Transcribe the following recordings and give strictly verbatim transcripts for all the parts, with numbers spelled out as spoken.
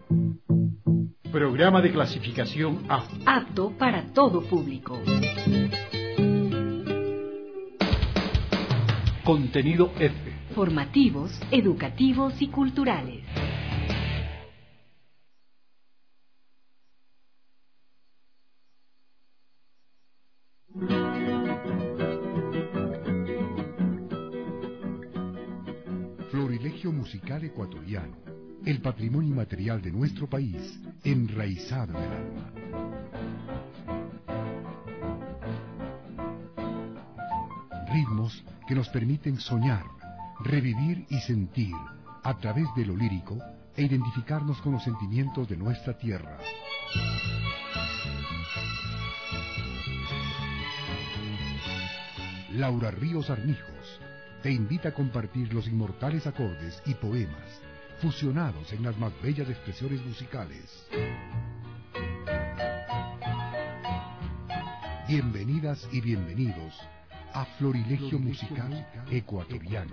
Programa de clasificación A. Apto para todo público. Contenido F. Formativos, educativos y culturales. Florilegio musical ecuatoriano, el patrimonio inmaterial de nuestro país, enraizado en el alma. Ritmos que nos permiten soñar, revivir y sentir a través de lo lírico e identificarnos con los sentimientos de nuestra tierra. Laura Ríos Armijos te invita a compartir los inmortales acordes y poemas fusionados en las más bellas expresiones musicales. Bienvenidas y bienvenidos a Florilegio Musical Ecuatoriano.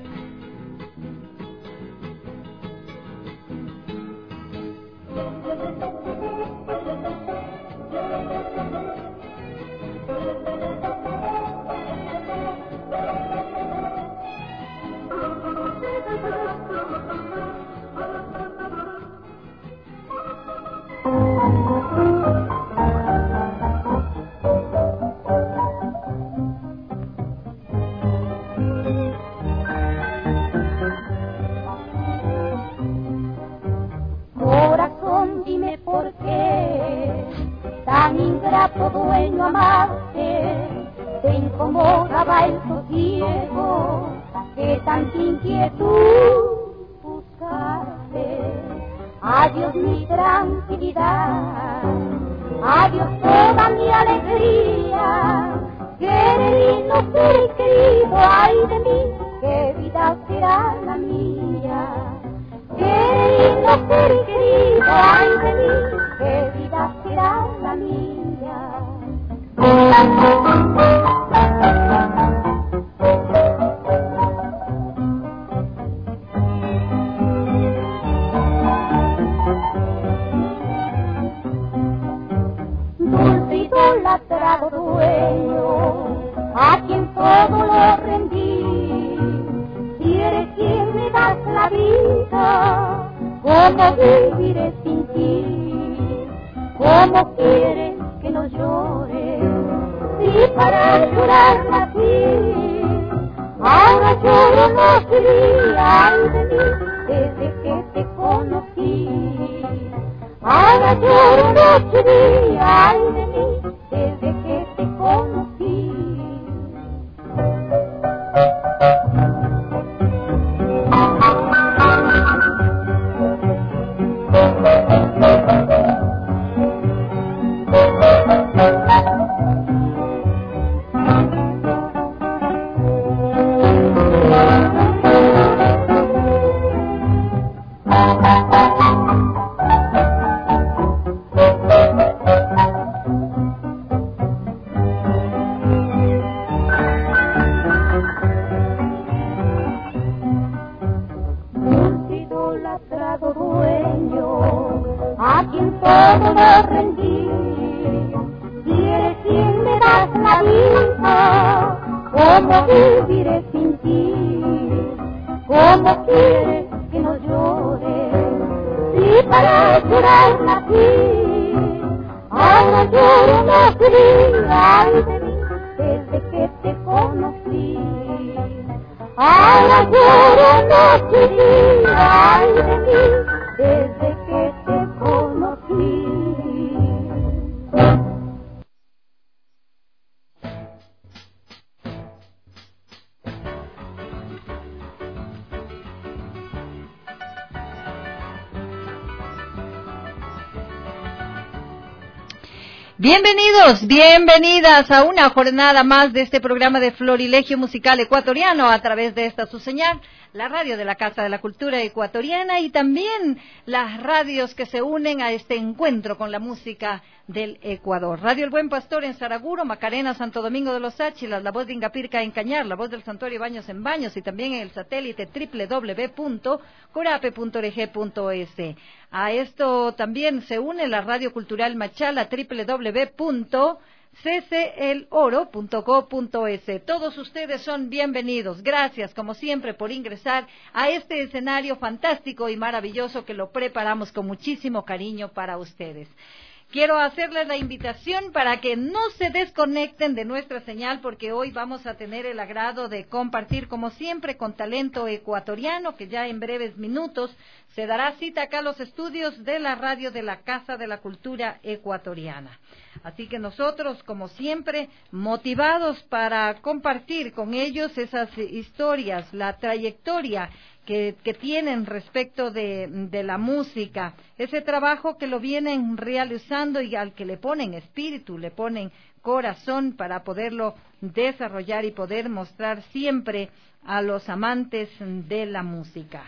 Bienvenidos, bienvenidas a una jornada más de este programa de Florilegio Musical Ecuatoriano a través de esta su señal la radio de la Casa de la Cultura Ecuatoriana y también las radios que se unen a este encuentro con la música del Ecuador. Radio El Buen Pastor en Saraguro, Macarena, Santo Domingo de los Áchilas, La Voz de Ingapirca en Cañar, La Voz del Santuario Baños en Baños y también en el satélite doble u doble u doble u punto corape punto org punto es. A esto también se une la Radio Cultural Machala, doble u doble u doble u punto c c el oro punto go punto es. Todos ustedes son bienvenidos. Gracias, como siempre, por ingresar a este escenario fantástico y maravilloso que lo preparamos con muchísimo cariño para ustedes. Quiero hacerles la invitación para que no se desconecten de nuestra señal porque hoy vamos a tener el agrado de compartir como siempre con talento ecuatoriano que ya en breves minutos se dará cita acá a los estudios de la radio de la Casa de la Cultura Ecuatoriana. Así que nosotros como siempre motivados para compartir con ellos esas historias, la trayectoria Que, que tienen respecto de, de la música, ese trabajo que lo vienen realizando y al que le ponen espíritu, le ponen corazón para poderlo desarrollar y poder mostrar siempre a los amantes de la música.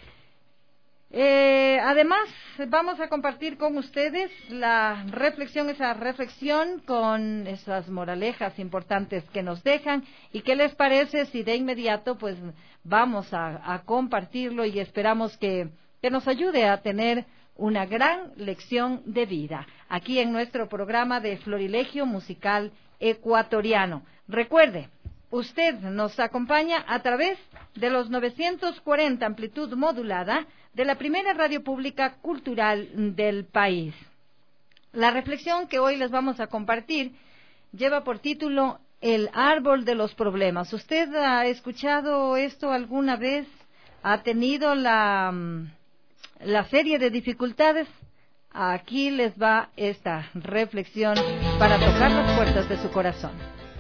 Eh, además, vamos a compartir con ustedes la reflexión, esa reflexión con esas moralejas importantes que nos dejan. ¿Y qué les parece si de inmediato pues vamos a, a compartirlo y esperamos que, que nos ayude a tener una gran lección de vida aquí en nuestro programa de Florilegio Musical Ecuatoriano? Recuerde, usted nos acompaña a través de los novecientos cuarenta amplitud modulada de la primera radio pública cultural del país. La reflexión que hoy les vamos a compartir lleva por título El árbol de los problemas. ¿Usted ha escuchado esto alguna vez? ¿Ha tenido la, la serie de dificultades? Aquí les va esta reflexión para tocar las puertas de su corazón.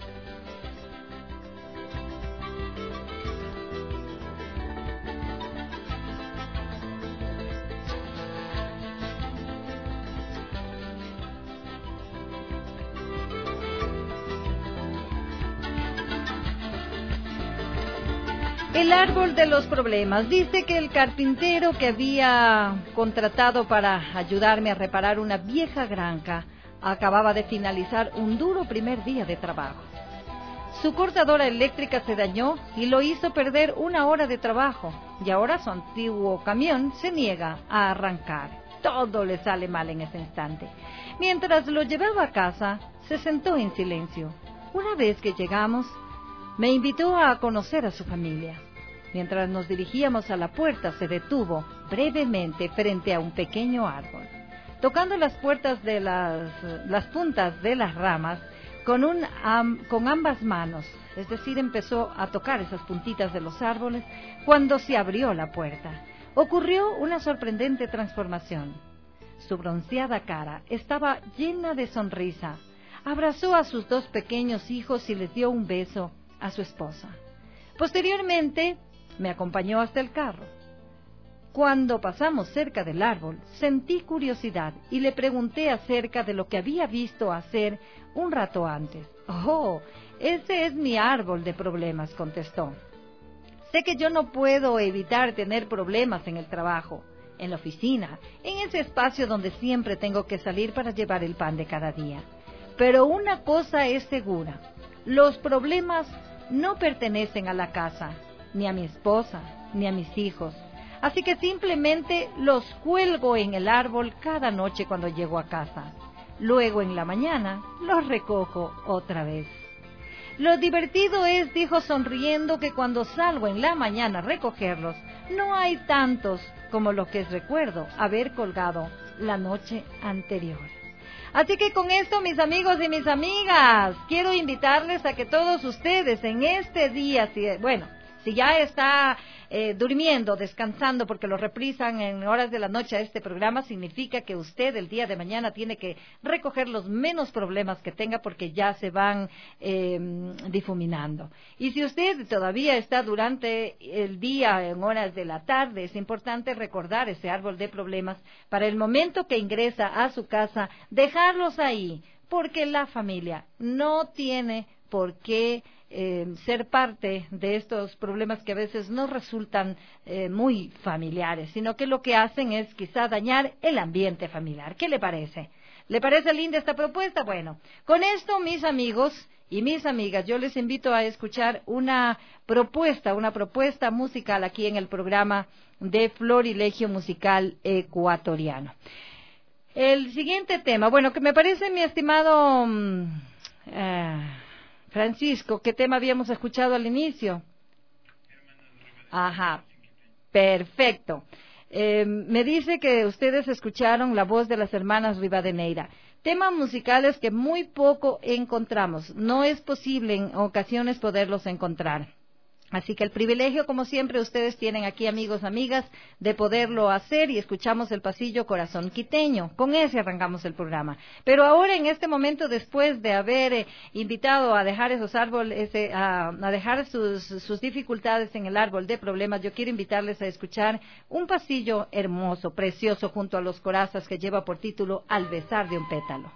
El árbol de los problemas. Dice que el carpintero que había contratado para ayudarme a reparar una vieja granja acababa de finalizar un duro primer día de trabajo. Su cortadora eléctrica se dañó y lo hizo perder una hora de trabajo y ahora su antiguo camión se niega a arrancar. Todo le sale mal en ese instante. Mientras lo llevaba a casa, se sentó en silencio. Una vez que llegamos, me invitó a conocer a su familia. Mientras nos dirigíamos a la puerta, se detuvo brevemente frente a un pequeño árbol. Tocando las puertas de las, las puntas de las ramas con, un, um, con ambas manos, es decir, empezó a tocar esas puntitas de los árboles cuando se abrió la puerta. Ocurrió una sorprendente transformación. Su bronceada cara estaba llena de sonrisa. Abrazó a sus dos pequeños hijos y les dio un beso a su esposa. Posteriormente, me acompañó hasta el carro. Cuando pasamos cerca del árbol, sentí curiosidad y le pregunté acerca de lo que había visto hacer un rato antes. «Oh, ese es mi árbol de problemas», contestó. «Sé que yo no puedo evitar tener problemas en el trabajo, en la oficina, en ese espacio donde siempre tengo que salir para llevar el pan de cada día. Pero una cosa es segura, los problemas no pertenecen a la casa, ni a mi esposa, ni a mis hijos. Así que simplemente los cuelgo en el árbol cada noche cuando llego a casa. Luego en la mañana los recojo otra vez. Lo divertido es, dijo sonriendo, que cuando salgo en la mañana a recogerlos, no hay tantos como los que recuerdo haber colgado la noche anterior». Así que con esto, mis amigos y mis amigas, quiero invitarles a que todos ustedes en este día, si, bueno, si ya está eh, durmiendo, descansando, porque lo reprisan en horas de la noche a este programa, significa que usted el día de mañana tiene que recoger los menos problemas que tenga porque ya se van eh, difuminando. Y si usted todavía está durante el día, en horas de la tarde, es importante recordar ese árbol de problemas para el momento que ingresa a su casa, dejarlos ahí, porque la familia no tiene por qué eh, ser parte de estos problemas que a veces no resultan eh, muy familiares, sino que lo que hacen es quizá dañar el ambiente familiar. ¿Qué le parece? ¿Le parece linda esta propuesta? Bueno, con esto, mis amigos y mis amigas, yo les invito a escuchar una propuesta, una propuesta musical aquí en el programa de Florilegio Musical Ecuatoriano. El siguiente tema, bueno, que me parece, mi estimado uh, Francisco, ¿qué tema habíamos escuchado al inicio? Ajá, perfecto. Eh, me dice que ustedes escucharon la voz de las hermanas Rivadeneira. Temas musicales que muy poco encontramos. No es posible en ocasiones poderlos encontrar. Así que el privilegio, como siempre, ustedes tienen aquí, amigos, amigas, de poderlo hacer, y escuchamos el pasillo Corazón Quiteño. Con ese arrancamos el programa. Pero ahora, en este momento, después de haber eh, invitado a dejar esos árboles, eh, a, a dejar sus, sus dificultades en el árbol de problemas, yo quiero invitarles a escuchar un pasillo hermoso, precioso, junto a los corazas, que lleva por título Al besar de un pétalo.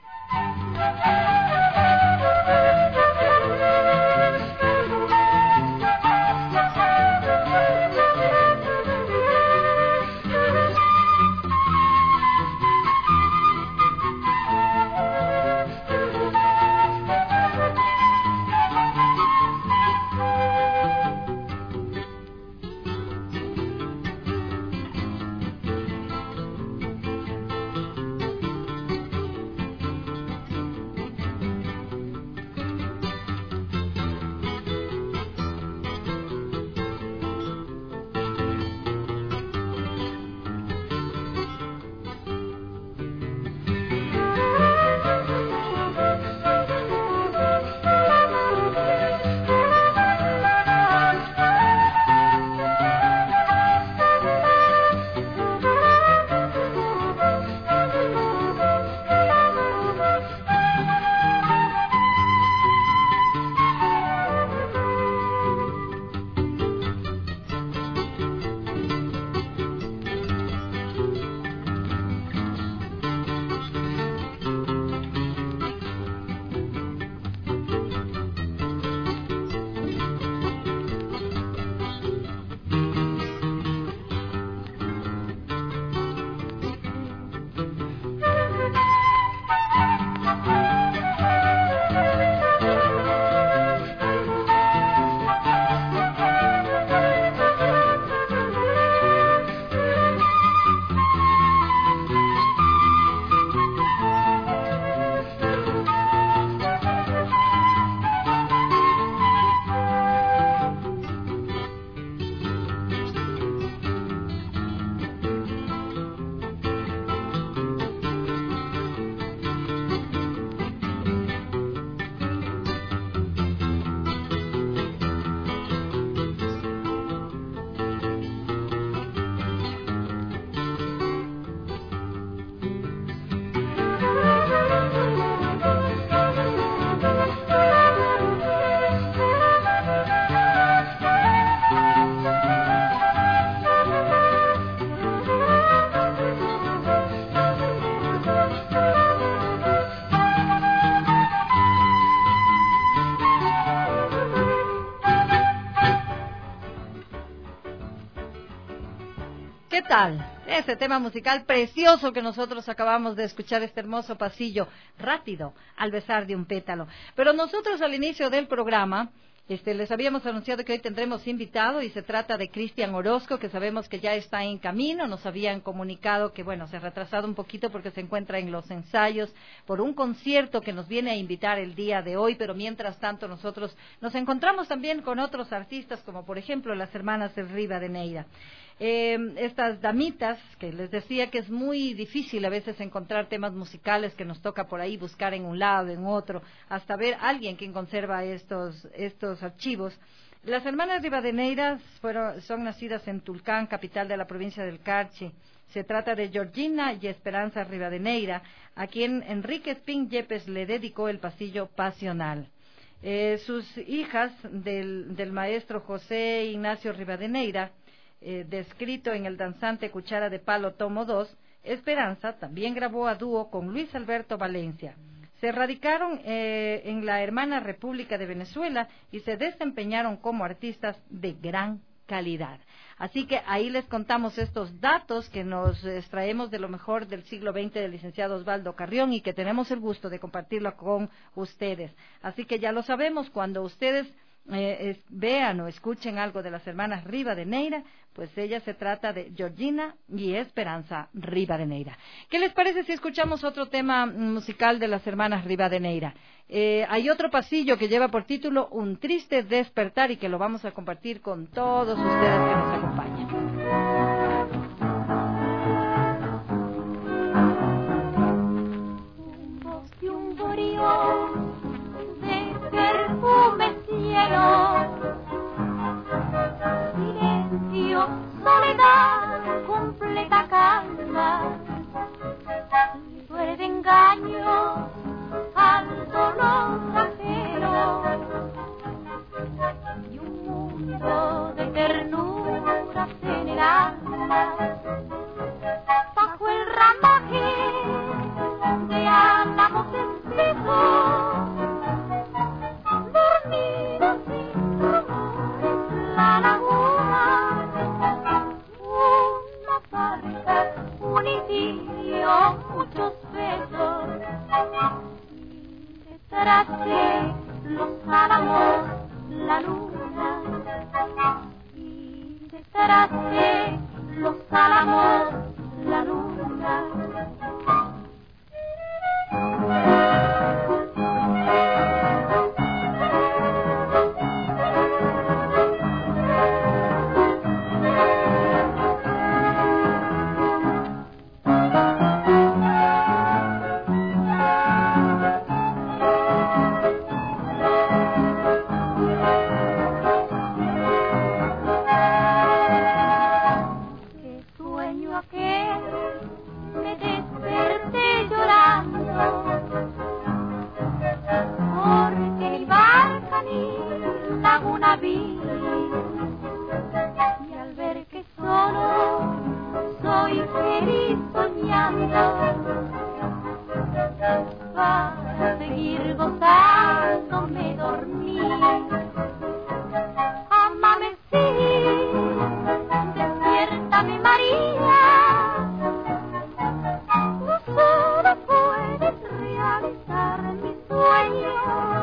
¿Qué tal? Ese tema musical precioso que nosotros acabamos de escuchar, este hermoso pasillo rápido al besar de un pétalo. Pero nosotros al inicio del programa este, les habíamos anunciado que hoy tendremos invitado, y se trata de Cristian Orozco, que sabemos que ya está en camino. Nos habían comunicado que, bueno, se ha retrasado un poquito porque se encuentra en los ensayos por un concierto que nos viene a invitar el día de hoy, pero mientras tanto nosotros nos encontramos también con otros artistas, como por ejemplo las hermanas del Rivadeneira. Eh, estas damitas, que les decía que es muy difícil a veces encontrar temas musicales, que nos toca por ahí buscar en un lado, en otro, hasta ver a alguien quien conserva estos, estos archivos. Las hermanas Rivadeneira fueron, son nacidas en Tulcán, capital de la provincia del Carchi. Se trata de Georgina y Esperanza Rivadeneira, a quien Enrique Espín Yepes le dedicó el pasillo pasional. Eh, sus hijas del, del maestro José Ignacio Rivadeneira, Eh, descrito en el danzante Cuchara de Palo tomo dos, Esperanza también grabó a dúo con Luis Alberto Valencia. Se radicaron eh, en la hermana República de Venezuela y se desempeñaron como artistas de gran calidad. Así que ahí les contamos estos datos que nos extraemos de lo mejor del siglo veinte del licenciado Osvaldo Carrión y que tenemos el gusto de compartirlo con ustedes. Así que ya lo sabemos, cuando ustedes eh, es, vean o escuchen algo de las hermanas Rivadeneira, pues ella se trata de Georgina y Esperanza Rivadeneira. ¿Qué les parece si escuchamos otro tema musical de las hermanas Rivadeneira? Eh, hay otro pasillo que lleva por título Un triste despertar y que lo vamos a compartir con todos ustedes que nos acompañan. Un bosque, un borío de perfume cielo, silencio, soledad, completa calma, duele de engaño al dolor ajeno y un mundo de ternura en el alma, bajo el ramaje de álamos espesos, dormido sin rumores la laguna, una barca, un idilio, muchos besos. Detrás de los álamos la luna, y detrás de los álamos la luna. Y al ver que solo soy feliz soñando, para seguir gozando me dormí. Amanecí, despiértame María, tú solo puedes realizar mi sueño.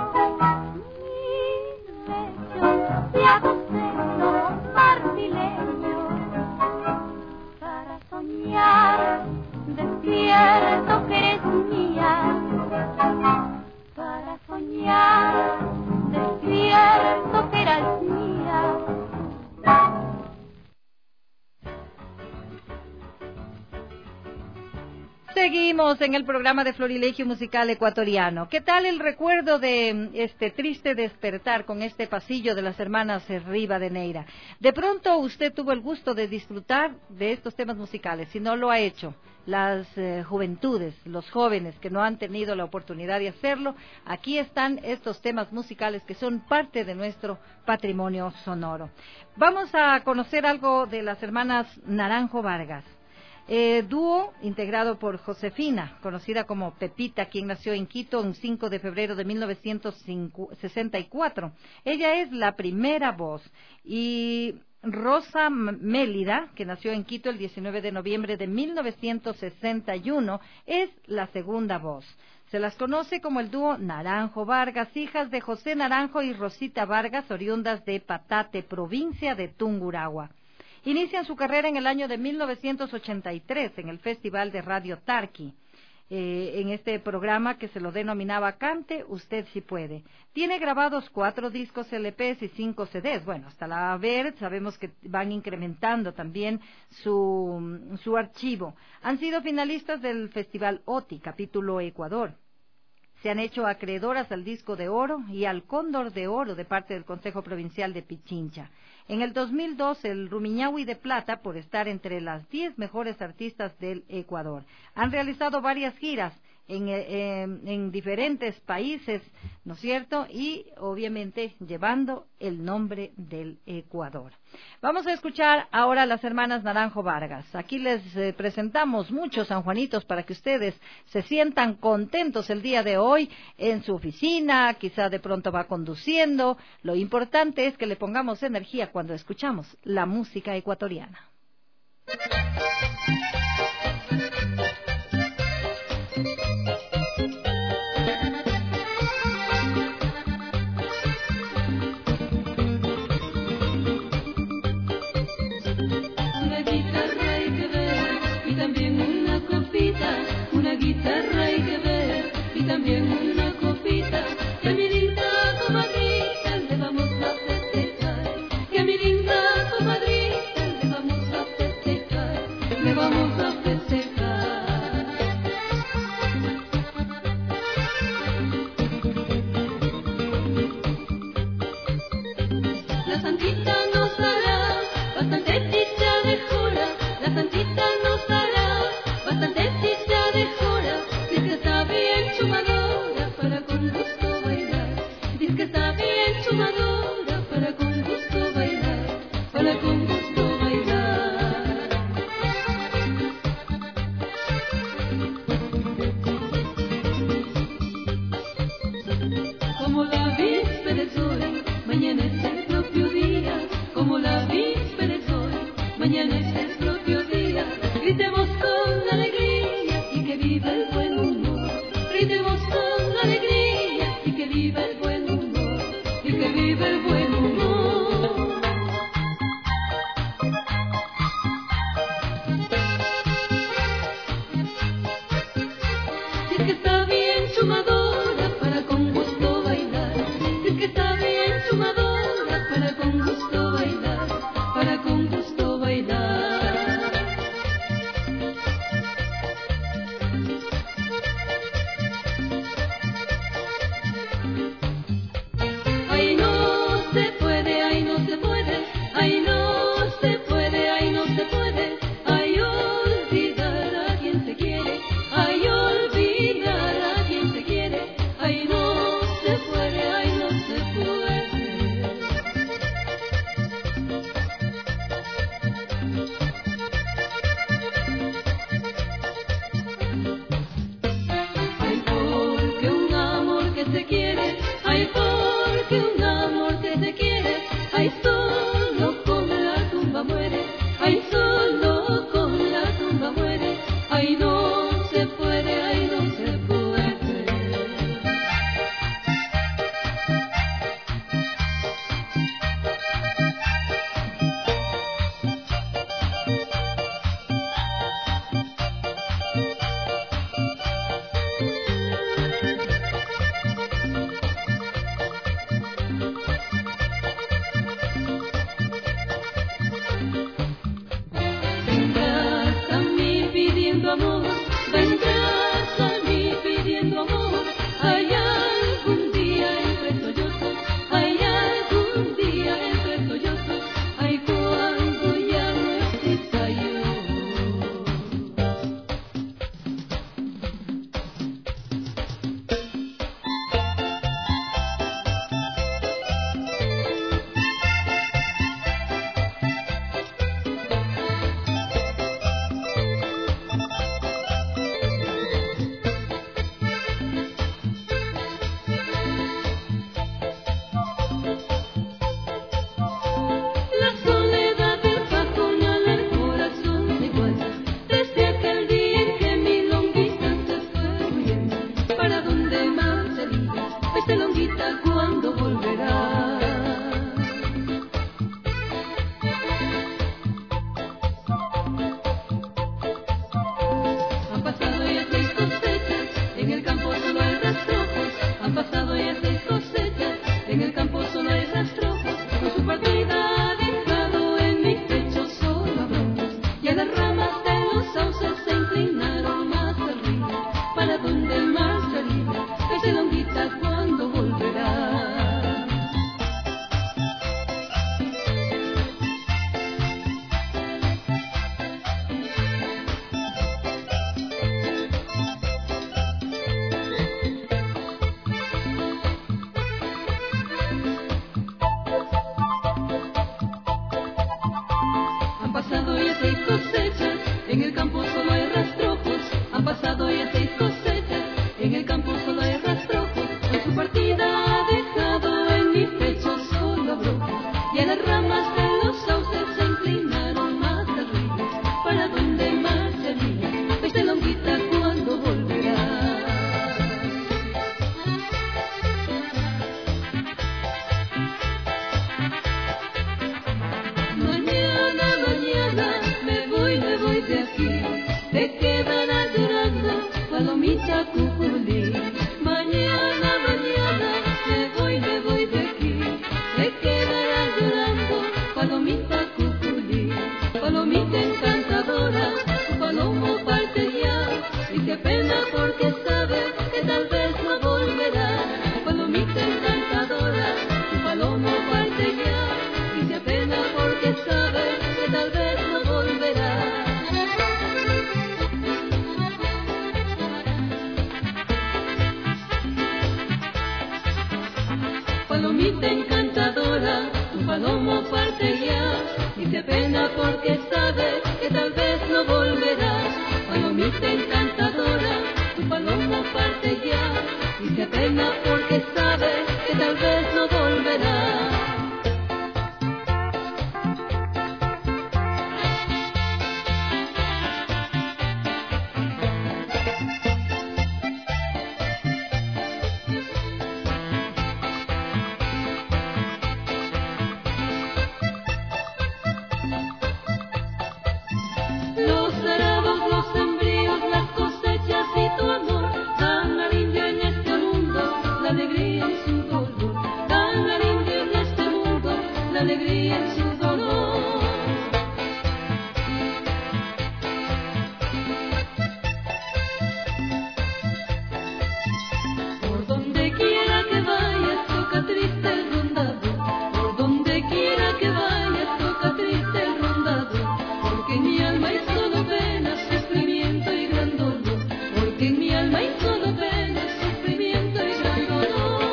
Y agosero marfileño, para soñar despierto que eres mía, para soñar despierto que eres mía. Seguimos en el programa de Florilegio Musical Ecuatoriano. ¿Qué tal el recuerdo de este triste despertar con este pasillo de las hermanas Rivadeneira? De pronto usted tuvo el gusto de disfrutar de estos temas musicales. Si no lo ha hecho, las eh, juventudes, los jóvenes que no han tenido la oportunidad de hacerlo, aquí están estos temas musicales que son parte de nuestro patrimonio sonoro. Vamos a conocer algo de las hermanas Naranjo Vargas. Eh, dúo integrado por Josefina, conocida como Pepita, quien nació en Quito el cinco de febrero de mil novecientos sesenta y cuatro. Ella es la primera voz. Y Rosa Mélida, que nació en Quito el diecinueve de noviembre de mil novecientos sesenta y uno, es la segunda voz. Se las conoce como el dúo Naranjo Vargas, hijas de José Naranjo y Rosita Vargas, oriundas de Patate, provincia de Tungurahua. Inician su carrera en el año de mil novecientos ochenta y tres en el Festival de Radio Tarqui, eh, en este programa que se lo denominaba Cante Usted Si Puede. Tiene grabados cuatro discos L Pes y cinco C Des. Bueno, hasta la ver sabemos que van incrementando también su, su archivo. Han sido finalistas del Festival O T I, capítulo Ecuador. Se han hecho acreedoras al Disco de Oro y al Cóndor de Oro de parte del Consejo Provincial de Pichincha. En el dos mil dos, el Rumiñahui de Plata por estar entre las diez mejores artistas del Ecuador. Han realizado varias giras en, eh, en diferentes países, ¿no es cierto? Y obviamente llevando el nombre del Ecuador. Vamos a escuchar ahora a las hermanas Naranjo Vargas. Aquí les eh, presentamos muchos sanjuanitos para que ustedes se sientan contentos el día de hoy en su oficina, quizá de pronto va conduciendo. Lo importante es que le pongamos energía cuando escuchamos la música ecuatoriana. Una guitarra hay que ver y también una copita, que a mi linda comadrita le vamos a festejar, que a mi linda comadrita le vamos a festejar, le vamos a festejar. La santita nos dará bastante dicha de jura, la santita nos dará bastante dicha de jura, dice que está bien chumadora para con gusto bailar, dice que está bien chumadora para con gusto bailar, para con gusto bailar. Como la víspera es hoy, mañana es el propio día, como la víspera es hoy, mañana es el propio día, gritemos con alegría y que viva el buen humor, gritemos con alegría y que viva el buen humor, y que viva el buen humor. Si es que está bien chumadora para con gusto bailar, si es que está bien chumadora para con gusto bailar, para con gusto bailar. Ay no se puede, ay no se puede, ay no se puede, ay no se puede, ay olvidar a quien se quiere, ay olvidar a quien se quiere, ay no se puede, ay no se puede. Ay porque un amor que se quiere, ay porque un amor que se quiere, ay solo con la tumba muere, ay solo con la tumba muere, ay no se puede, ay no se puede. Vendrás a mí pidiendo amor, vendrás a mí pidiendo amor, hay algún día entre sollozos, hay algún día entre sollozos, ay cuando ya no exista yo. palomita cuculí. Mañana, mañana me voy, me voy de aquí. Te quedarás llorando, palomita cuculí. Palomita encantadora, tu palomo parte ya. Y qué pena porque sabe que tal vez no volverá. Palomita encantadora, tu palomo parte ya. Y qué pena porque sabe que tal vez no volverá. Palomita encantadora, tu palomo parte ya. Y qué pena porque sabe que tal vez no volverá. Palomita encantadora, tu palomo parte ya. Y qué pena porque sabe que tal vez no volverá. Los arabos, los sembríos, las cosechas y tu amor dan al indio en este mundo la alegría en su dolor. Dan al indio en este mundo la alegría en su dolor. Por donde quiera que vayas toca triste el rondador. Por donde quiera que vayas toca triste el rondador. Porque en mi alma hay solo pena, sufrimiento y gran dolor. Porque en mi alma hay solo pena, sufrimiento y gran dolor.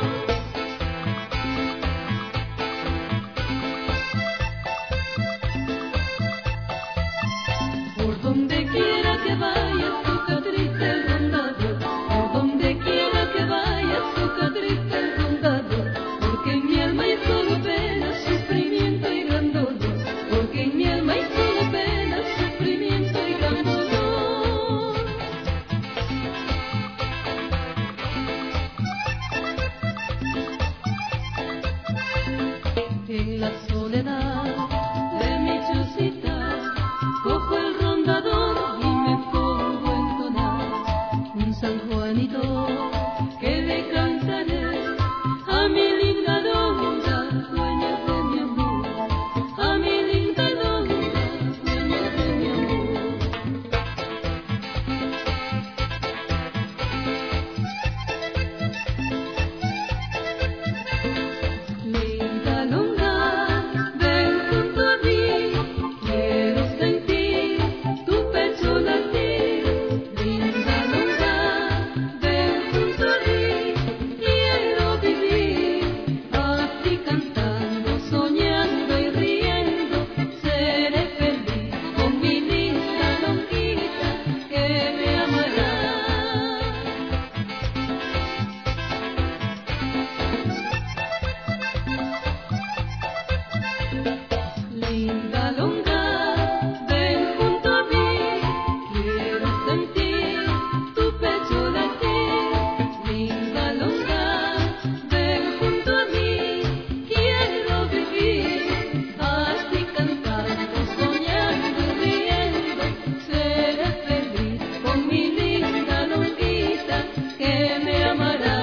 Por donde quiera que vayas toca triste el rondador. Por donde quiera que vayas toca triste el rondador. Porque en mi alma hay solo pena, sufrimiento y gran dolor. Porque en mi alma hay solo pena, sufrimiento y gran dolor. En la soledad de mi chusita cojo el rondador y me pongo a entonar un San Juanito que le cantaré a mi linda longa, dueña de mi amor. A mi linda longa, dueña de mi amor. Linda longa, ven junto a mí, quiero sentir tu pecho latir. Linda longa, ven junto a mí, quiero vivir así cantando, soñando y riendo. Seré feliz con mi linda longuita que me amará. Linda longa, ven junto a mí, quiero sentir tu pecho latir. Linda longa, ven junto a mí, quiero vivir así cantando, soñando y riendo. Seré feliz con mi linda longuita que me amará.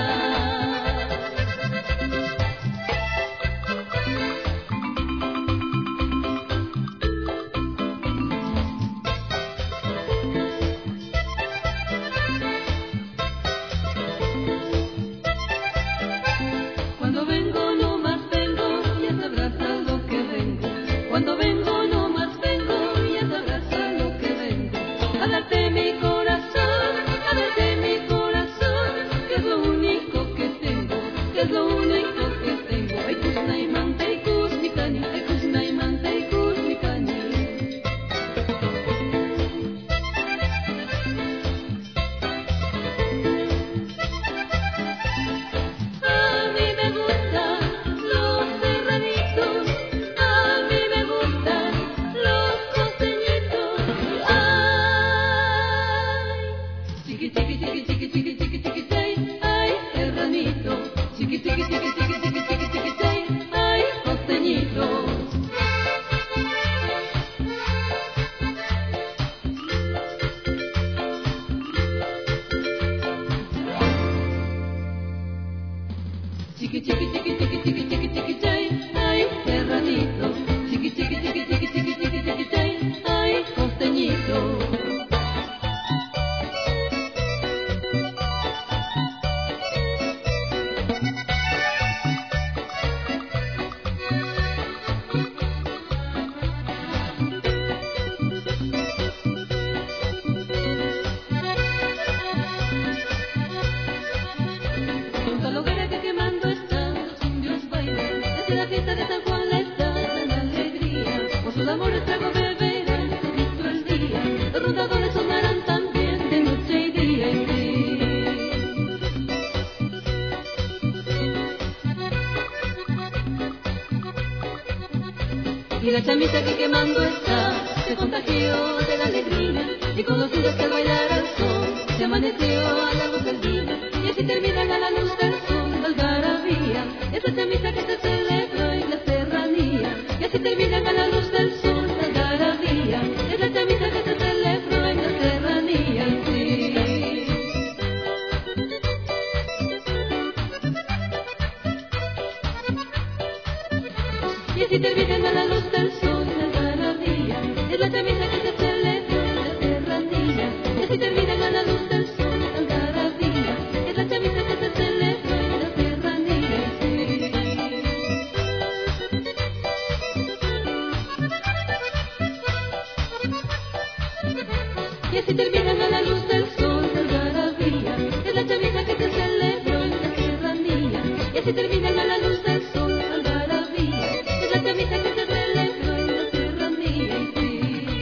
Cuando vengo no más vengo, ya sabrás a lo que vengo. Cuando vengo no más vengo, ya sabrás a lo que vengo. A darte mi corazón, a darte mi corazón, que es lo único que tengo, que es lo único que tengo. Ay, kusnaimante y kusnikani, ay, kusnaimante y kusnikani. A mí me gustan los serranitos, a mí me gustan los costeñitos. Ay, chiqui chiqui chiqui chiqui chiqui chiqui chiqui chay, ay, serranito. Chiqui chiqui chiqui chiqui chiqui chiqui chiqui chay, ay, costeñitos. chiqui, chiqui, chiqui, chiqui, chiqui, chiqui, chiqui, chay, ay, serranito. Chiqui, chiqui, chiqui, chiqui, chiqui, chiqui, chiqui, chay, ay, costeñito. De San Juan la están en alegría, por sus amores trago beberán todito el día, los rondadores sonarán también de noche y día y sí. Y la chamisa que quemando está, se contagió de la alegría, y con los indios que al bailar al sol, se amaneció a la luz del día, y así terminan a la luz del sol, la algarabía, esa chamisa que se celebra en la serranía, y así terminan a la luz del sol, la algarabía, es la chamisa que se celebra en la serranía, sí. Y así terminan a la luz del sol, la algarabía, es la chamisa que se celebra en la serranía, y así terminan a la luz del sol, la algarabía, es la chamisa que se celebra en la serranía, sí. Y así terminan a la luz del sol, la algarabía, es la chamisa que se celebró en la serranía. Y así terminan a la luz del sol, la algarabía, es la chamisa que se celebró en la serranía, sí.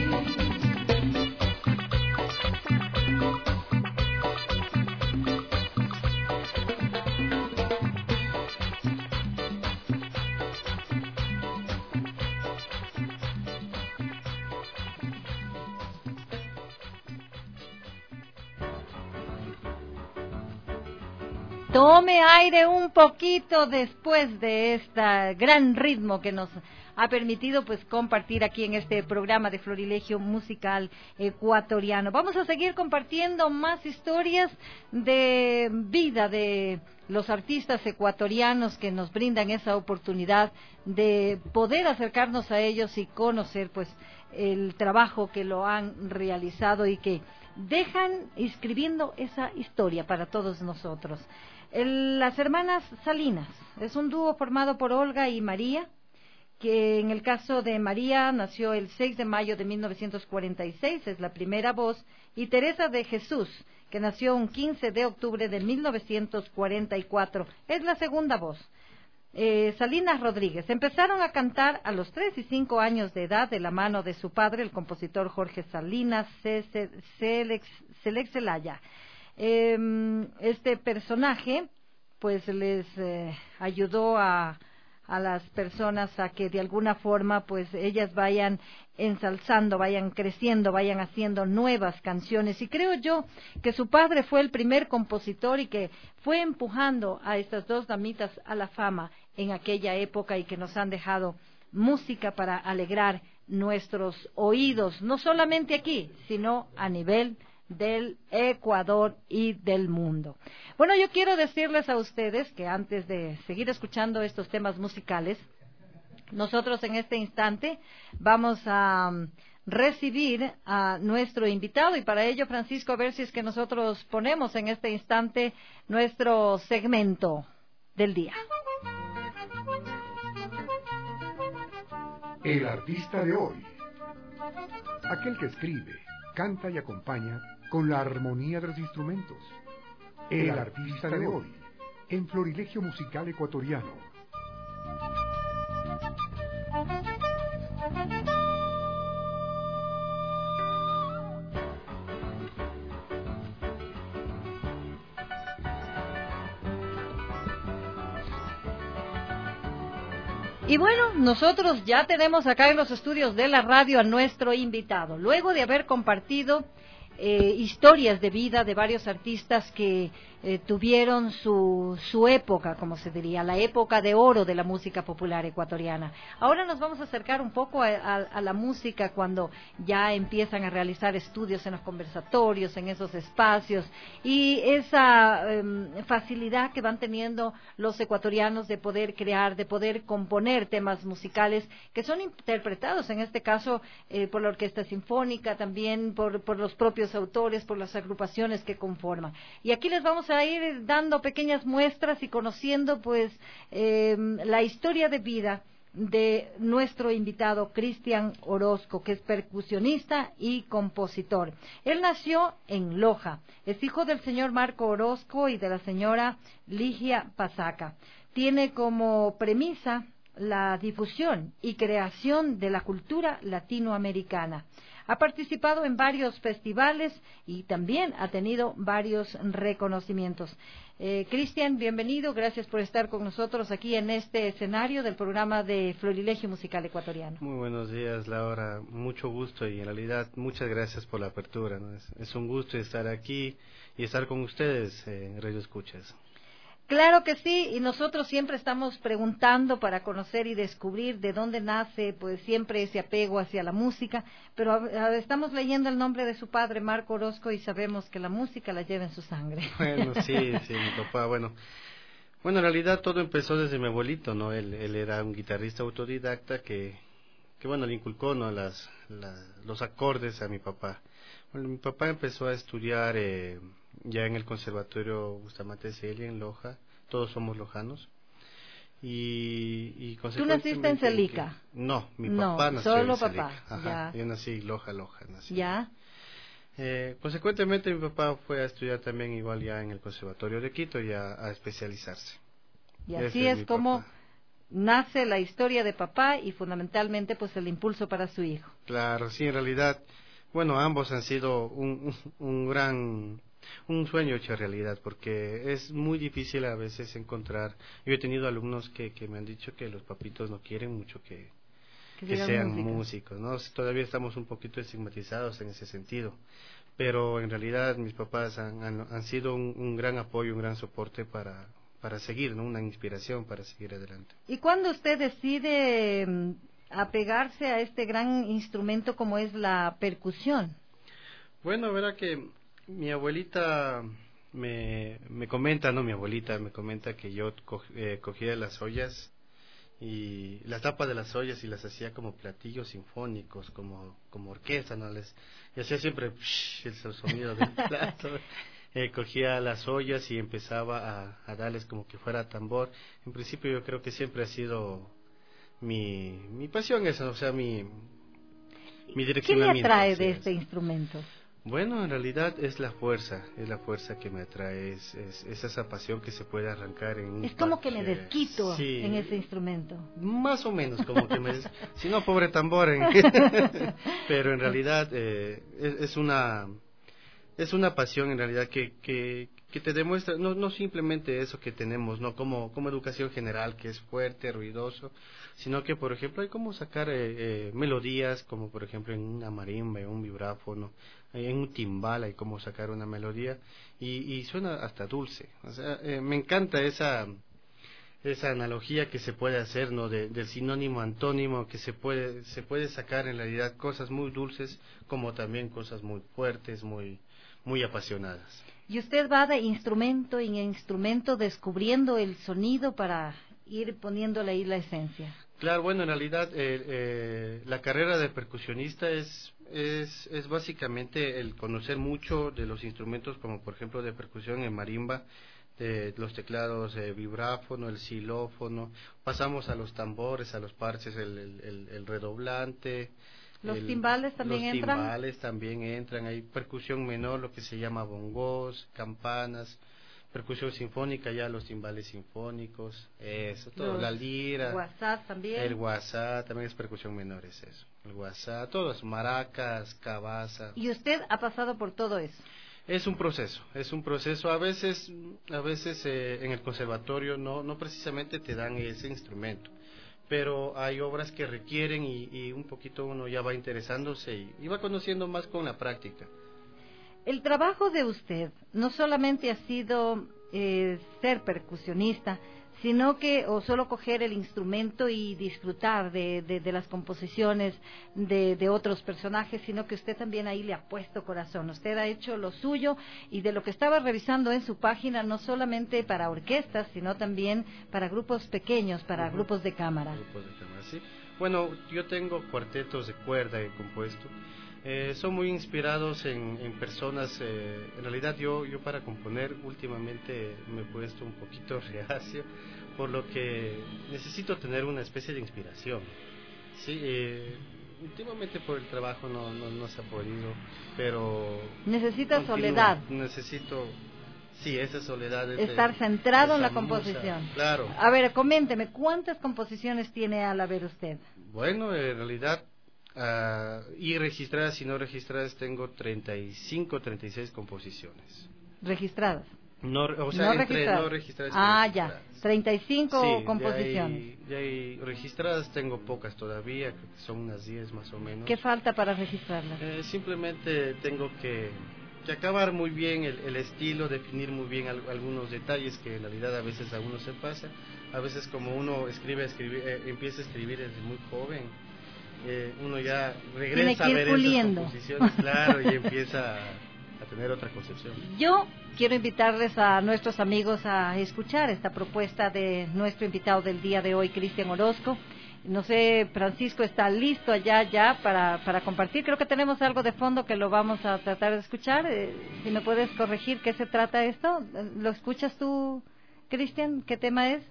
Tome aire un poquito después de este gran ritmo que nos ha permitido pues compartir aquí en este programa de Florilegio Musical Ecuatoriano. Vamos a seguir compartiendo más historias de vida de los artistas ecuatorianos que nos brindan esa oportunidad de poder acercarnos a ellos y conocer pues el trabajo que lo han realizado y que dejan escribiendo esa historia para todos nosotros. El, las hermanas Salinas es un dúo formado por Olga y María, que en el caso de María nació el seis de mayo de mil novecientos cuarenta y seis, es la primera voz, y Teresa de Jesús, que nació un quince de octubre de mil novecientos cuarenta y cuatro, es la segunda voz. Eh, Salinas Rodríguez empezaron a cantar a los tres y cinco años de edad de la mano de su padre, el compositor Jorge Salinas Selex Zelaya. Eh, este personaje pues les eh, ayudó a, a las personas a que de alguna forma pues ellas vayan ensalzando, vayan creciendo, vayan haciendo nuevas canciones, y creo yo que su padre fue el primer compositor y que fue empujando a estas dos damitas a la fama en aquella época y que nos han dejado música para alegrar nuestros oídos, no solamente aquí, sino a nivel del Ecuador y del mundo. Bueno, yo quiero decirles a ustedes que antes de seguir escuchando estos temas musicales, nosotros en este instante vamos a um, recibir a nuestro invitado, y para ello, Francisco, a ver si es que nosotros ponemos en este instante nuestro segmento del día. El artista de hoy. Aquel que escribe, canta y acompaña con la armonía de los instrumentos. El artista de hoy, en Florilegio Musical Ecuatoriano. Y bueno, nosotros ya tenemos acá en los estudios de la radio a nuestro invitado. Luego de haber compartido eh, historias de vida de varios artistas que eh, tuvieron su, su época, como se diría, la época de oro de la música popular ecuatoriana. Ahora nos vamos a acercar un poco a, a, a la música cuando ya empiezan a realizar estudios en los conversatorios, en esos espacios, y esa eh, facilidad que van teniendo los ecuatorianos de poder crear, de poder componer temas musicales que son interpretados, en este caso, eh, por la Orquesta Sinfónica, también por, por los propios autores, por las agrupaciones que conforman. Y aquí les vamos a ir dando pequeñas muestras y conociendo, pues, eh, la historia de vida de nuestro invitado Cristian Orozco, que es percusionista y compositor. Él nació en Loja, es hijo del señor Marco Orozco y de la señora Ligia Pasaca. Tiene como premisa la difusión y creación de la cultura latinoamericana. Ha participado en varios festivales y también ha tenido varios reconocimientos. Eh, Cristian, bienvenido, gracias por estar con nosotros aquí en este escenario del programa de Florilegio Musical Ecuatoriano. Muy buenos días, Laura, mucho gusto y en realidad muchas gracias por la apertura, ¿no? Es, es un gusto estar aquí y estar con ustedes en Radio Escuchas. Claro que sí, y nosotros siempre estamos preguntando para conocer y descubrir de dónde nace, pues siempre ese apego hacia la música, pero a, a, estamos leyendo el nombre de su padre, Marco Orozco, y sabemos que la música la lleva en su sangre. Bueno, sí, sí, mi papá, bueno, bueno, en realidad todo empezó desde mi abuelito, ¿no? Él, él era un guitarrista autodidacta que, que bueno, le inculcó, ¿no? Las, la, los acordes a mi papá. Bueno, mi papá empezó a estudiar eh, ya en el Conservatorio Bustamante Celia en Loja, todos somos lojanos. Y, y ¿Tú naciste en Celica? Que, no, mi no, papá nació solo en papá. Celica. Ajá, Ya. Yo nací Loja, Loja. Nací. Ya. Eh, consecuentemente mi papá fue a estudiar también igual ya en el Conservatorio de Quito ya a especializarse. Y así Ese es, es como papá. Nace la historia de papá y fundamentalmente pues el impulso para su hijo. Claro, sí, en realidad, bueno, ambos han sido un, un gran, un sueño hecho realidad, porque es muy difícil a veces encontrar. Yo he tenido alumnos que, que me han dicho que los papitos no quieren mucho que, que, que sean música. músicos, ¿no? Todavía estamos un poquito estigmatizados en ese sentido, pero en realidad mis papás han, han, han sido un, un gran apoyo, un gran soporte para, para seguir, ¿no? Una inspiración para seguir adelante. ¿Y cuándo usted decide mm, apegarse a este gran instrumento como es la percusión? Bueno, verá que mi abuelita me, me comenta, no mi abuelita, me comenta que yo co, eh, cogía las ollas y las tapas de las ollas y las hacía como platillos sinfónicos, como, como orquesta, ¿no? Les, y hacía siempre psh, el sonido del plato. Eh, cogía las ollas y empezaba a, a darles como que fuera tambor. En principio yo creo que siempre ha sido mi, mi pasión esa, o sea, mi, mi direccionamiento. ¿Qué le atrae sí, de es. este instrumento? Bueno, en realidad es la fuerza, es la fuerza que me atrae, es, es, es esa pasión que se puede arrancar en un Es como parche. que me desquito Sí, en ese instrumento. Más o menos, como que me des... si no, pobre tambor. ¿eh? Pero en realidad eh, es, es una es una pasión en realidad que, que, que te demuestra, no, no simplemente eso que tenemos, no como, como educación general, que es fuerte, ruidoso, sino que, por ejemplo, hay como sacar eh, eh, melodías, como por ejemplo en una marimba, en un vibráfono, en un timbal, hay como sacar una melodía, y, y suena hasta dulce. O sea, eh, me encanta esa esa analogía que se puede hacer, ¿no? De, del sinónimo antónimo, que se puede se puede sacar en realidad cosas muy dulces, como también cosas muy fuertes, muy muy apasionadas. Y usted va de instrumento en instrumento descubriendo el sonido para ir poniéndole ahí la esencia. Claro, bueno, en realidad eh, eh, la carrera de percusionista es, es es básicamente el conocer mucho de los instrumentos, como por ejemplo de percusión en marimba, de los teclados, eh, vibráfono, el xilófono, pasamos a los tambores, a los parches, el, el, el, el redoblante. ¿Los el, timbales también los entran? Los timbales también entran, hay percusión menor, lo que se llama bongos, campanas, percusión sinfónica, ya los timbales sinfónicos, eso, todo, los la lira. Guasá también. El guasá también es percusión menor, es eso. El guasá, todos, maracas, cabaza. ¿Y usted ha pasado por todo eso? Es un proceso, es un proceso. A veces, a veces eh, en el conservatorio no, no precisamente te dan ese instrumento, pero hay obras que requieren y, y un poquito uno ya va interesándose y, y va conociendo más con la práctica. El trabajo de usted no solamente ha sido eh, ser percusionista, sino que, o solo coger el instrumento y disfrutar de, de, de las composiciones de, de otros personajes, sino que usted también ahí le ha puesto corazón. Usted ha hecho lo suyo, y de lo que estaba revisando en su página, no solamente para orquestas, sino también para grupos pequeños, para uh-huh. grupos de cámara. Grupos de cámara, sí. Bueno, yo tengo cuartetos de cuerda he compuesto. Eh, son muy inspirados en, en personas, eh, en realidad yo, yo para componer últimamente me he puesto un poquito reacio, por lo que necesito tener una especie de inspiración. Sí, eh, últimamente por el trabajo no, no, no se ha podido, pero... Necesita soledad. Necesito, sí, esa soledad. Es Estar de, centrado de en la musa, composición. Claro. A ver, coménteme, ¿cuántas composiciones tiene al haber usted? Bueno, en realidad... Uh, y registradas y no registradas tengo treinta y cinco, treinta y seis composiciones. ¿Registradas? No, o sea, no entre registradas. no registradas. Ah, registradas. Ya, treinta y cinco sí, composiciones. Ya hay, registradas tengo pocas todavía, creo que son unas diez más o menos. ¿Qué falta para registrarlas? Eh, simplemente tengo que, que acabar muy bien el, el estilo, definir muy bien al, algunos detalles que en realidad a veces a uno se pasa. A veces como uno escribe, escribe eh, empieza a escribir desde muy joven, Eh, uno ya regresa a ver esas composiciones, claro, y empieza a, a tener otra concepción. Yo quiero invitarles a nuestros amigos a escuchar esta propuesta de nuestro invitado del día de hoy, Cristian Orozco. No sé, Francisco está listo allá ya para, para compartir. Creo que tenemos algo de fondo que lo vamos a tratar de escuchar. Eh, si me puedes corregir, ¿qué se trata esto? ¿Lo escuchas tú, Cristian? ¿Qué tema es?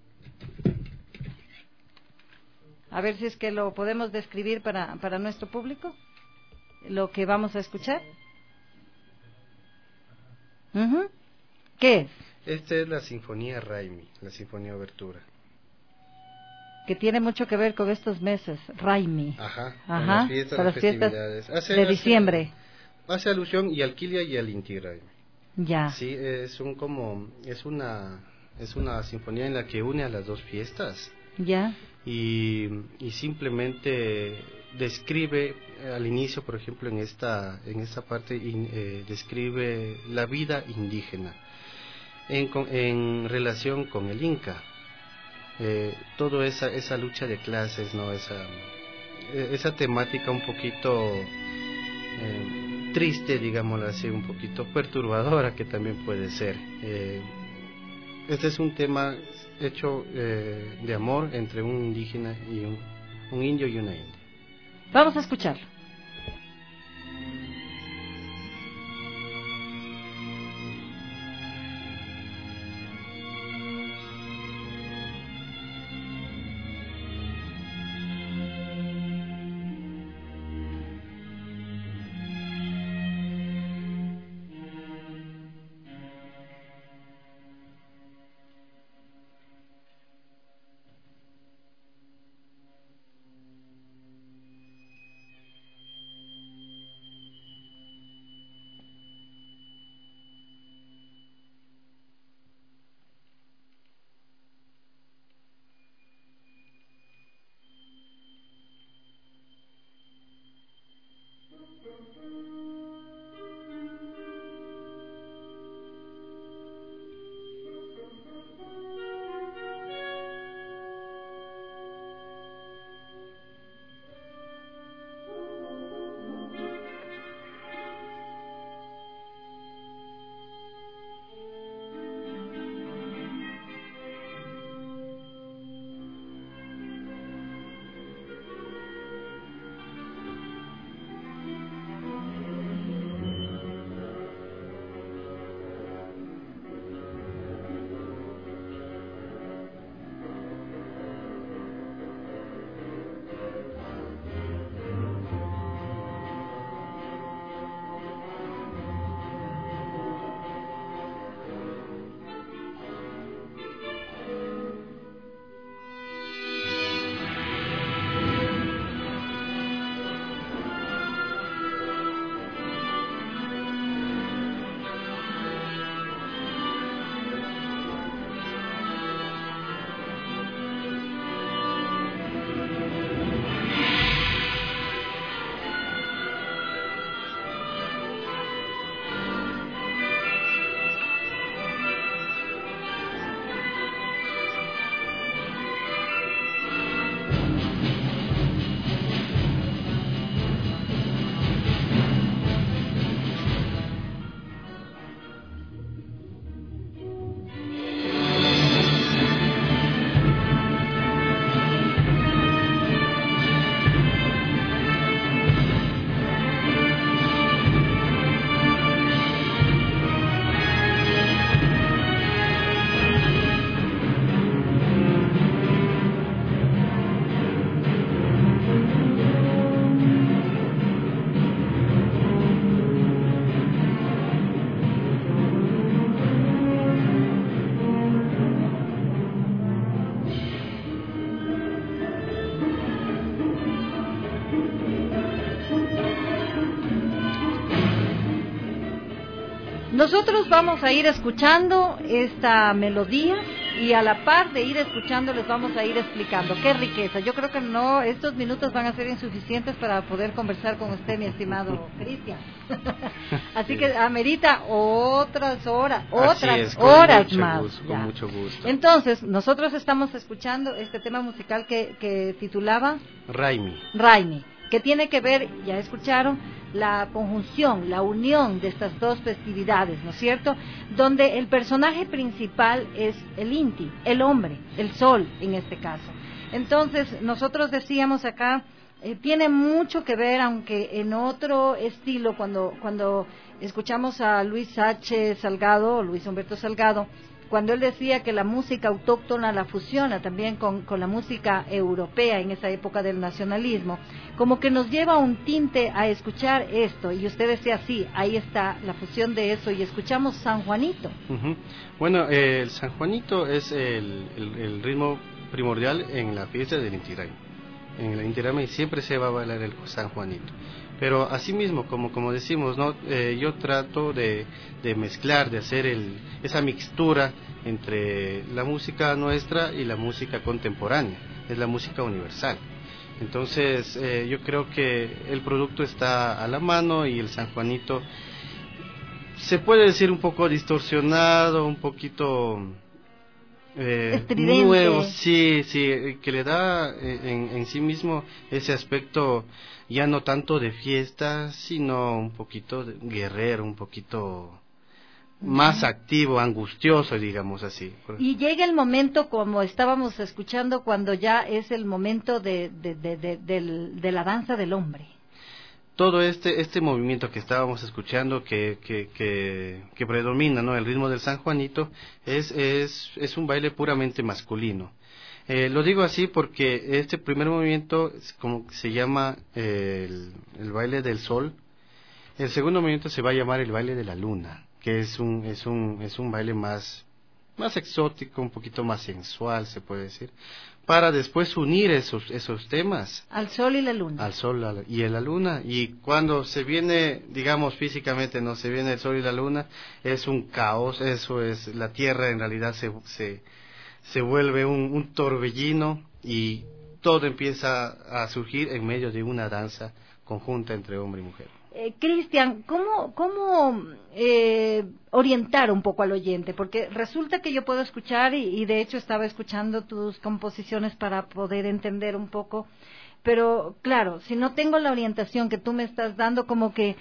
A ver si es que lo podemos describir para, para nuestro público, lo que vamos a escuchar. Uh-huh. ¿Qué es? Esta es la Sinfonía Raimi, la Sinfonía Obertura. Que tiene mucho que ver con estos meses, Raimi. Ajá, Ajá, las fiestas, para las fiestas hace, de hace, diciembre. Hace alusión y al Kilia y al Inti Raimi. Ya. Sí, es un como, es una, es una sinfonía en la que une a las dos fiestas. Ya. Y, y simplemente describe al inicio, por ejemplo, en esta en esta parte in, eh, describe la vida indígena en, en relación con el Inca, eh, toda esa esa lucha de clases, no esa esa temática un poquito eh, triste, digámoslo así, un poquito perturbadora que también puede ser. Eh, este es un tema hecho eh, de amor entre un indígena y un, un indio y una india. Vamos a escucharlo. Nosotros vamos a ir escuchando esta melodía y a la par de ir escuchando les vamos a ir explicando qué riqueza. Yo creo que no, estos minutos van a ser insuficientes para poder conversar con usted, mi estimado Cristian. Así que amerita otras horas, otras es, con horas mucho más. Gusto, con mucho gusto. Entonces, nosotros estamos escuchando este tema musical que, que titulaba Raimi. Raimi, que tiene que ver, ya escucharon, la conjunción, la unión de estas dos festividades, ¿no es cierto? Donde el personaje principal es el Inti, el hombre, el sol en este caso. Entonces, nosotros decíamos acá, eh, tiene mucho que ver, aunque en otro estilo, cuando, cuando escuchamos a Luis H. Salgado, Luis Humberto Salgado, cuando él decía que la música autóctona la fusiona también con, con la música europea en esa época del nacionalismo, como que nos lleva un tinte a escuchar esto, y usted decía, sí, ahí está la fusión de eso, y escuchamos San Juanito. Uh-huh. Bueno, eh, el San Juanito es el, el, el ritmo primordial en la fiesta del Inti Raymi. En el Inti Raymi siempre se va a bailar el San Juanito. Pero asimismo, como como decimos, no, eh, yo trato de, de mezclar, de hacer el, esa mixtura entre la música nuestra y la música contemporánea, es la música universal. Entonces, eh, yo creo que el producto está a la mano y el San Juanito se puede decir un poco distorsionado, un poquito eh, nuevo, sí, sí, que le da en, en sí mismo ese aspecto ya no tanto de fiesta, sino un poquito de guerrero, un poquito más activo, angustioso, digamos así. Y llega el momento, como estábamos escuchando, cuando ya es el momento de, de, de, de, de, de la danza del hombre. Todo este este movimiento que estábamos escuchando, que que que, que predomina, ¿no? El ritmo del San Juanito es es es un baile puramente masculino. Eh, lo digo así porque este primer movimiento, como se llama eh, el, el baile del sol, el segundo movimiento se va a llamar el baile de la luna, que es un es un es un baile más más exótico, un poquito más sensual, se puede decir, para después unir esos esos temas al sol y la luna. Al sol y a la luna, y cuando se viene, digamos físicamente, no se viene el sol y la luna, es un caos, eso es, la tierra en realidad se se se vuelve un, un torbellino y todo empieza a surgir en medio de una danza conjunta entre hombre y mujer. Eh, Cristian, ¿cómo, cómo eh, orientar un poco al oyente? Porque resulta que yo puedo escuchar, y, y de hecho estaba escuchando tus composiciones para poder entender un poco, pero claro, si no tengo la orientación que tú me estás dando, como que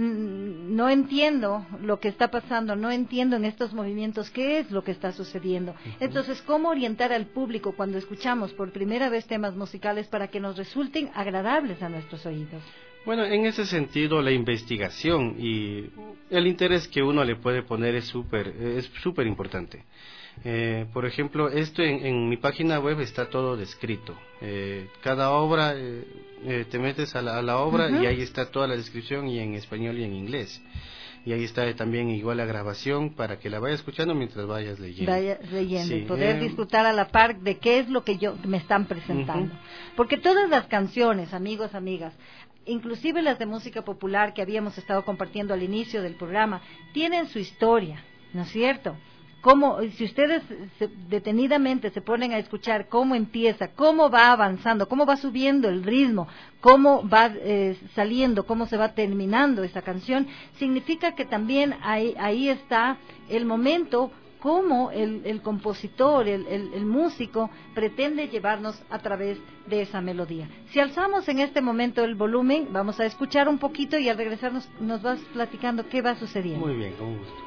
mm, no entiendo lo que está pasando, no entiendo en estos movimientos qué es lo que está sucediendo. Uh-huh. Entonces, ¿cómo orientar al público cuando escuchamos por primera vez temas musicales para que nos resulten agradables a nuestros oídos? Bueno, en ese sentido, la investigación y el interés que uno le puede poner es súper es súper importante. Eh, por ejemplo, esto en, en mi página web está todo descrito. Eh, cada obra, eh, eh, te metes a la, a la obra uh-huh. y ahí está toda la descripción, y en español y en inglés. Y ahí está también igual la grabación para que la vayas escuchando mientras vayas leyendo. Vaya leyendo sí, y poder eh, disfrutar a la par de qué es lo que yo me están presentando. Uh-huh. Porque todas las canciones, amigos, amigas, inclusive las de música popular que habíamos estado compartiendo al inicio del programa, tienen su historia, ¿no es cierto? Cómo, si ustedes se, detenidamente se ponen a escuchar cómo empieza, cómo va avanzando, cómo va subiendo el ritmo, cómo va eh, saliendo, cómo se va terminando esa canción, significa que también ahí, ahí está el momento, cómo el, el compositor, el, el, el músico pretende llevarnos a través de esa melodía. Si alzamos en este momento el volumen, vamos a escuchar un poquito y al regresar nos, nos vas platicando qué va sucediendo. Muy bien, con gusto.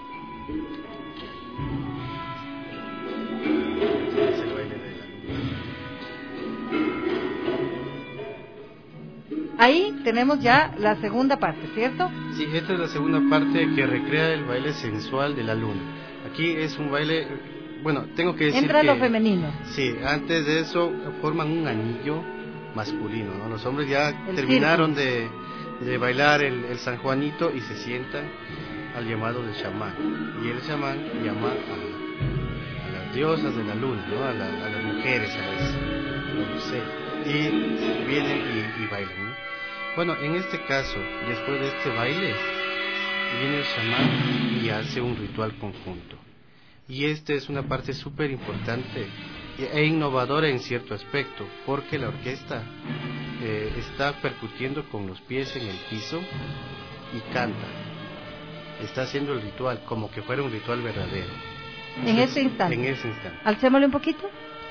Ahí tenemos ya la segunda parte, ¿cierto? Sí, esta es la segunda parte que recrea el baile sensual de la luna. Aquí es un baile, bueno, tengo que decir Entra que... lo femenino. Sí, antes de eso forman un anillo masculino, ¿no? Los hombres ya el terminaron de, de bailar el, el San Juanito y se sientan al llamado del chamán. Y el chamán llama a, a las diosas de la luna, ¿no? A, la, a las mujeres, a las, no sé, y vienen y, y bailan, ¿no? Bueno, en este caso, después de este baile, viene el chamán y hace un ritual conjunto. Y esta es una parte súper importante e innovadora en cierto aspecto, porque la orquesta eh, está percutiendo con los pies en el piso y canta. Está haciendo el ritual como que fuera un ritual verdadero. En Entonces, ese instante. En ese instante. Alcémosle un poquito.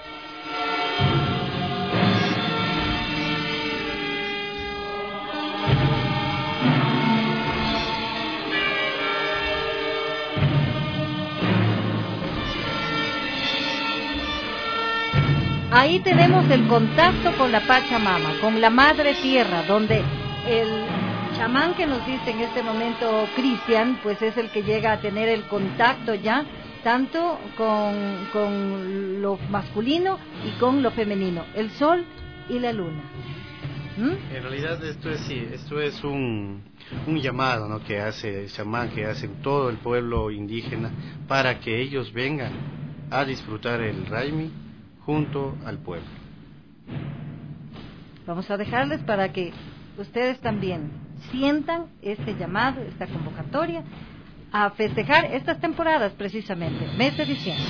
Ahí tenemos el contacto con la Pachamama, con la Madre Tierra, donde el chamán que nos dice en este momento Cristian, pues es el que llega a tener el contacto ya, tanto con, con lo masculino y con lo femenino, el sol y la luna. ¿Mm? En realidad esto es sí, esto es un, un llamado, ¿no?, que hace el chamán, que hace todo el pueblo indígena para que ellos vengan a disfrutar el Raimi junto al pueblo. Vamos a dejarles para que ustedes también sientan este llamado, esta convocatoria a festejar estas temporadas precisamente, mes de diciembre.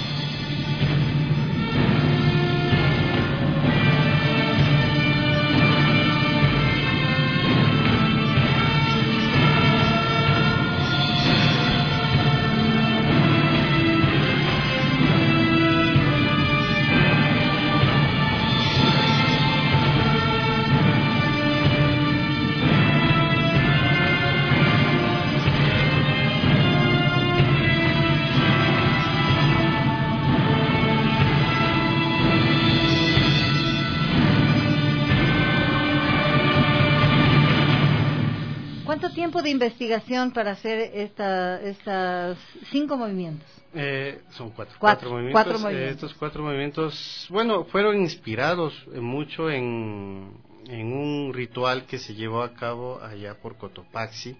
¿Cuánto tiempo de investigación para hacer esta, estas cinco movimientos? Eh, son cuatro, cuatro, cuatro movimientos. Cuatro movimientos. Eh, estos cuatro movimientos, bueno, fueron inspirados mucho en, en un ritual que se llevó a cabo allá por Cotopaxi.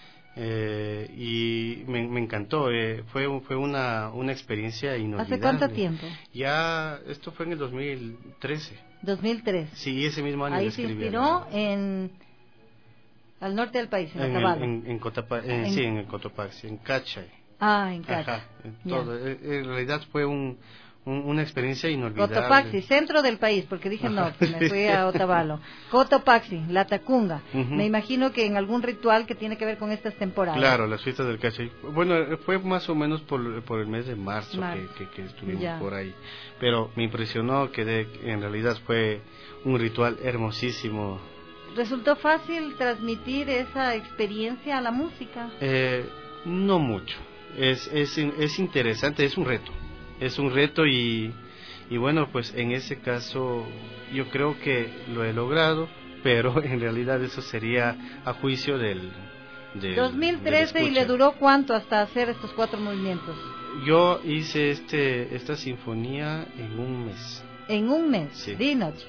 Eh, y me, me encantó, eh, fue fue una, una experiencia inolvidable. ¿Hace cuánto tiempo? Ya, esto fue en el dos mil trece. dos mil tres. Sí, ese mismo año. Ahí se inspiró en... al norte del país, en, en Otavalo. En, en, Cotapa, en, en... Sí, en el Cotopaxi, en Cachay. Ah, en Cachay. Ajá, en todo. En realidad fue un, un, una experiencia inolvidable. Cotopaxi, centro del país, porque dije no, me fui a Otavalo. Cotopaxi, La Tacunga. Uh-huh. Me imagino que en algún ritual que tiene que ver con estas temporadas. Claro, las fiestas del Cachay. Bueno, fue más o menos por, por el mes de marzo Mar... que, que, que estuvimos ya. por ahí. Pero me impresionó que de, en realidad fue un ritual hermosísimo. ¿Resultó fácil transmitir esa experiencia a la música? Eh, no mucho. Es, es, es interesante, es un reto. Es un reto y, y bueno, pues en ese caso yo creo que lo he logrado, pero en realidad eso sería a juicio del... del dos mil trece, ¿y le duró cuánto hasta hacer estos cuatro movimientos? Yo hice este esta sinfonía en un mes. ¿En un mes? Sí. Dinos.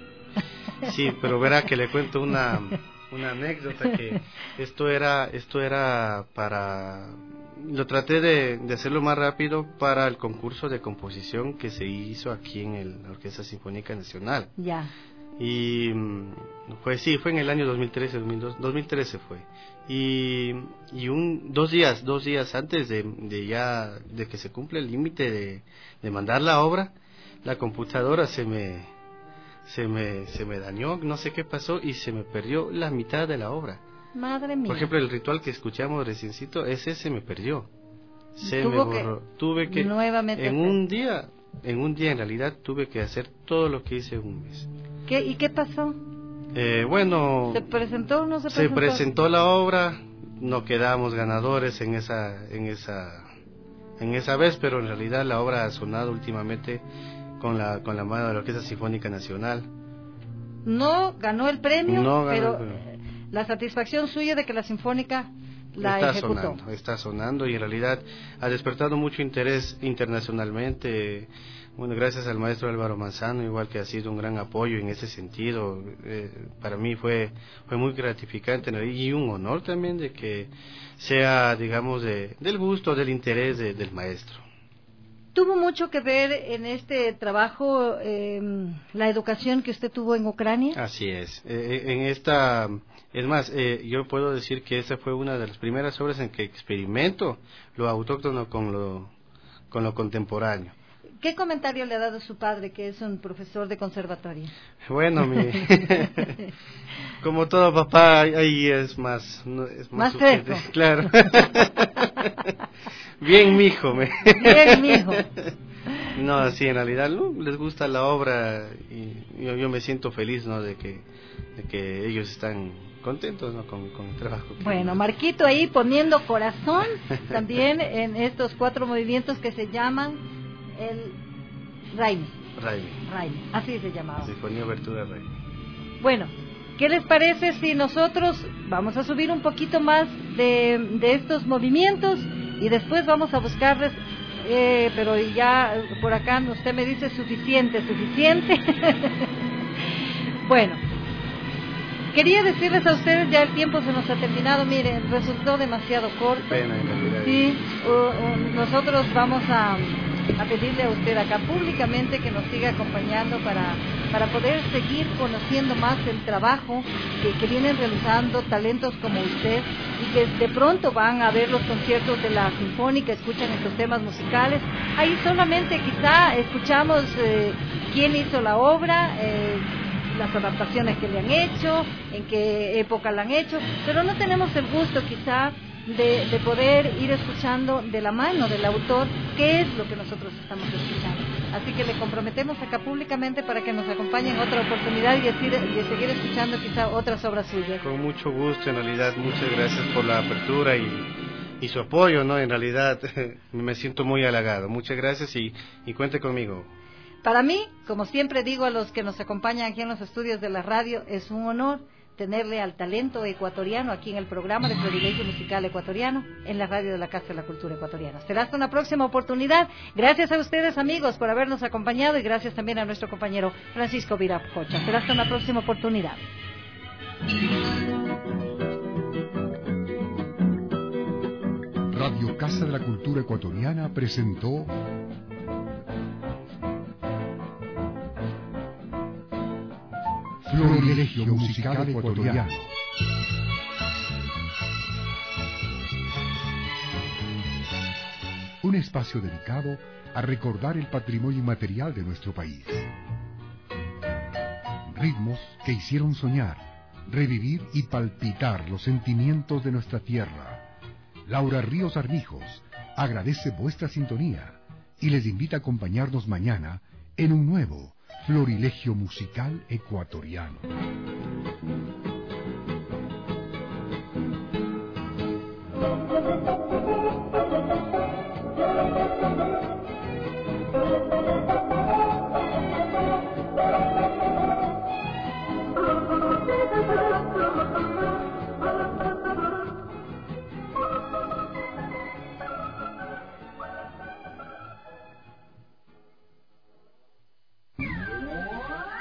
Sí, pero verá que le cuento una una anécdota, que esto era esto era para lo traté de, de hacerlo más rápido para el concurso de composición que se hizo aquí en el, la Orquesta Sinfónica Nacional. Ya. Y pues sí, fue en el año dos mil trece, dos mil trece fue. Y y un dos días, dos días antes de, de ya de que se cumpla el límite de de mandar la obra, la computadora se me se me se me dañó, no sé qué pasó y se me perdió la mitad de la obra. Madre mía. Por ejemplo, el ritual que escuchamos reciencito, ese se me perdió. Se Tuvo me borró. Que tuve que nuevamente en hacer. un día, en un día en realidad tuve que hacer todo lo que hice en un mes. ¿Qué y qué pasó? Eh, bueno, ¿Se presentó o no se se presentó? presentó la obra, no quedamos ganadores en esa en esa en esa vez, pero en realidad la obra ha sonado últimamente con la con la mano de la Orquesta Sinfónica Nacional. No ganó el premio, no ganó pero el premio. La satisfacción suya de que la Sinfónica la está ejecutó. sonando, está sonando y en realidad ha despertado mucho interés internacionalmente. Bueno, gracias al maestro Álvaro Manzano, igual que ha sido un gran apoyo en ese sentido. Eh, para mí fue fue muy gratificante y un honor también de que sea, digamos, de, del gusto, del interés de, del maestro. ¿Tuvo mucho que ver en este trabajo eh, la educación que usted tuvo en Ucrania? Así es. Eh, en esta, es más, eh, yo puedo decir que esa fue una de las primeras obras en que experimento lo autóctono con lo, con lo contemporáneo. ¿Qué comentario le ha dado su padre, que es un profesor de conservatorio? Bueno, mi, como todo papá, ahí es más, no, es más, más fresco. Claro. Bien, mijo. Me. Bien, mijo. No, sí, en realidad no, les gusta la obra y yo, yo me siento feliz, ¿no? De que, de que ellos están contentos, ¿no? Con, con el trabajo. Que bueno, Marquito ahí poniendo corazón también en estos cuatro movimientos que se llaman el Raimi. Raimi. Raimi, así se llamaba. Sinfonía Obertura Raimi. Bueno, ¿qué les parece si nosotros vamos a subir un poquito más de, de estos movimientos y después vamos a buscarles, eh, pero ya por acá usted me dice suficiente, suficiente? Bueno, quería decirles a ustedes, ya el tiempo se nos ha terminado, miren, resultó demasiado corto. Pena, en realidad. Sí, uh, uh, nosotros vamos a... a pedirle a usted acá públicamente que nos siga acompañando para, para poder seguir conociendo más el trabajo que, que vienen realizando talentos como usted y que de pronto van a ver los conciertos de la Sinfónica, escuchan estos temas musicales. Ahí solamente quizá escuchamos eh, quién hizo la obra, eh, las adaptaciones que le han hecho, en qué época la han hecho, pero no tenemos el gusto quizá De, de poder ir escuchando de la mano del autor qué es lo que nosotros estamos escuchando. Así que le comprometemos acá públicamente para que nos acompañen en otra oportunidad y, decir, y de seguir escuchando quizá otras obras suyas. Con mucho gusto, en realidad, muchas gracias por la apertura y, y su apoyo, ¿no? En realidad, me siento muy halagado. Muchas gracias y, y cuente conmigo. Para mí, como siempre digo a los que nos acompañan aquí en los estudios de la radio, es un honor tenerle al talento ecuatoriano aquí en el programa de Florilegio Musical Ecuatoriano en la radio de la Casa de la Cultura Ecuatoriana. Será hasta una próxima oportunidad. Gracias a ustedes, amigos, por habernos acompañado y gracias también a nuestro compañero Francisco Viracocha. Será hasta una próxima oportunidad. Radio Casa de la Cultura Ecuatoriana presentó Florilegio Musical Ecuatoriano. Un espacio dedicado a recordar el patrimonio inmaterial de nuestro país. Ritmos que hicieron soñar, revivir y palpitar los sentimientos de nuestra tierra. Laura Ríos Armijos agradece vuestra sintonía y les invita a acompañarnos mañana en un nuevo Florilegio Musical Ecuatoriano.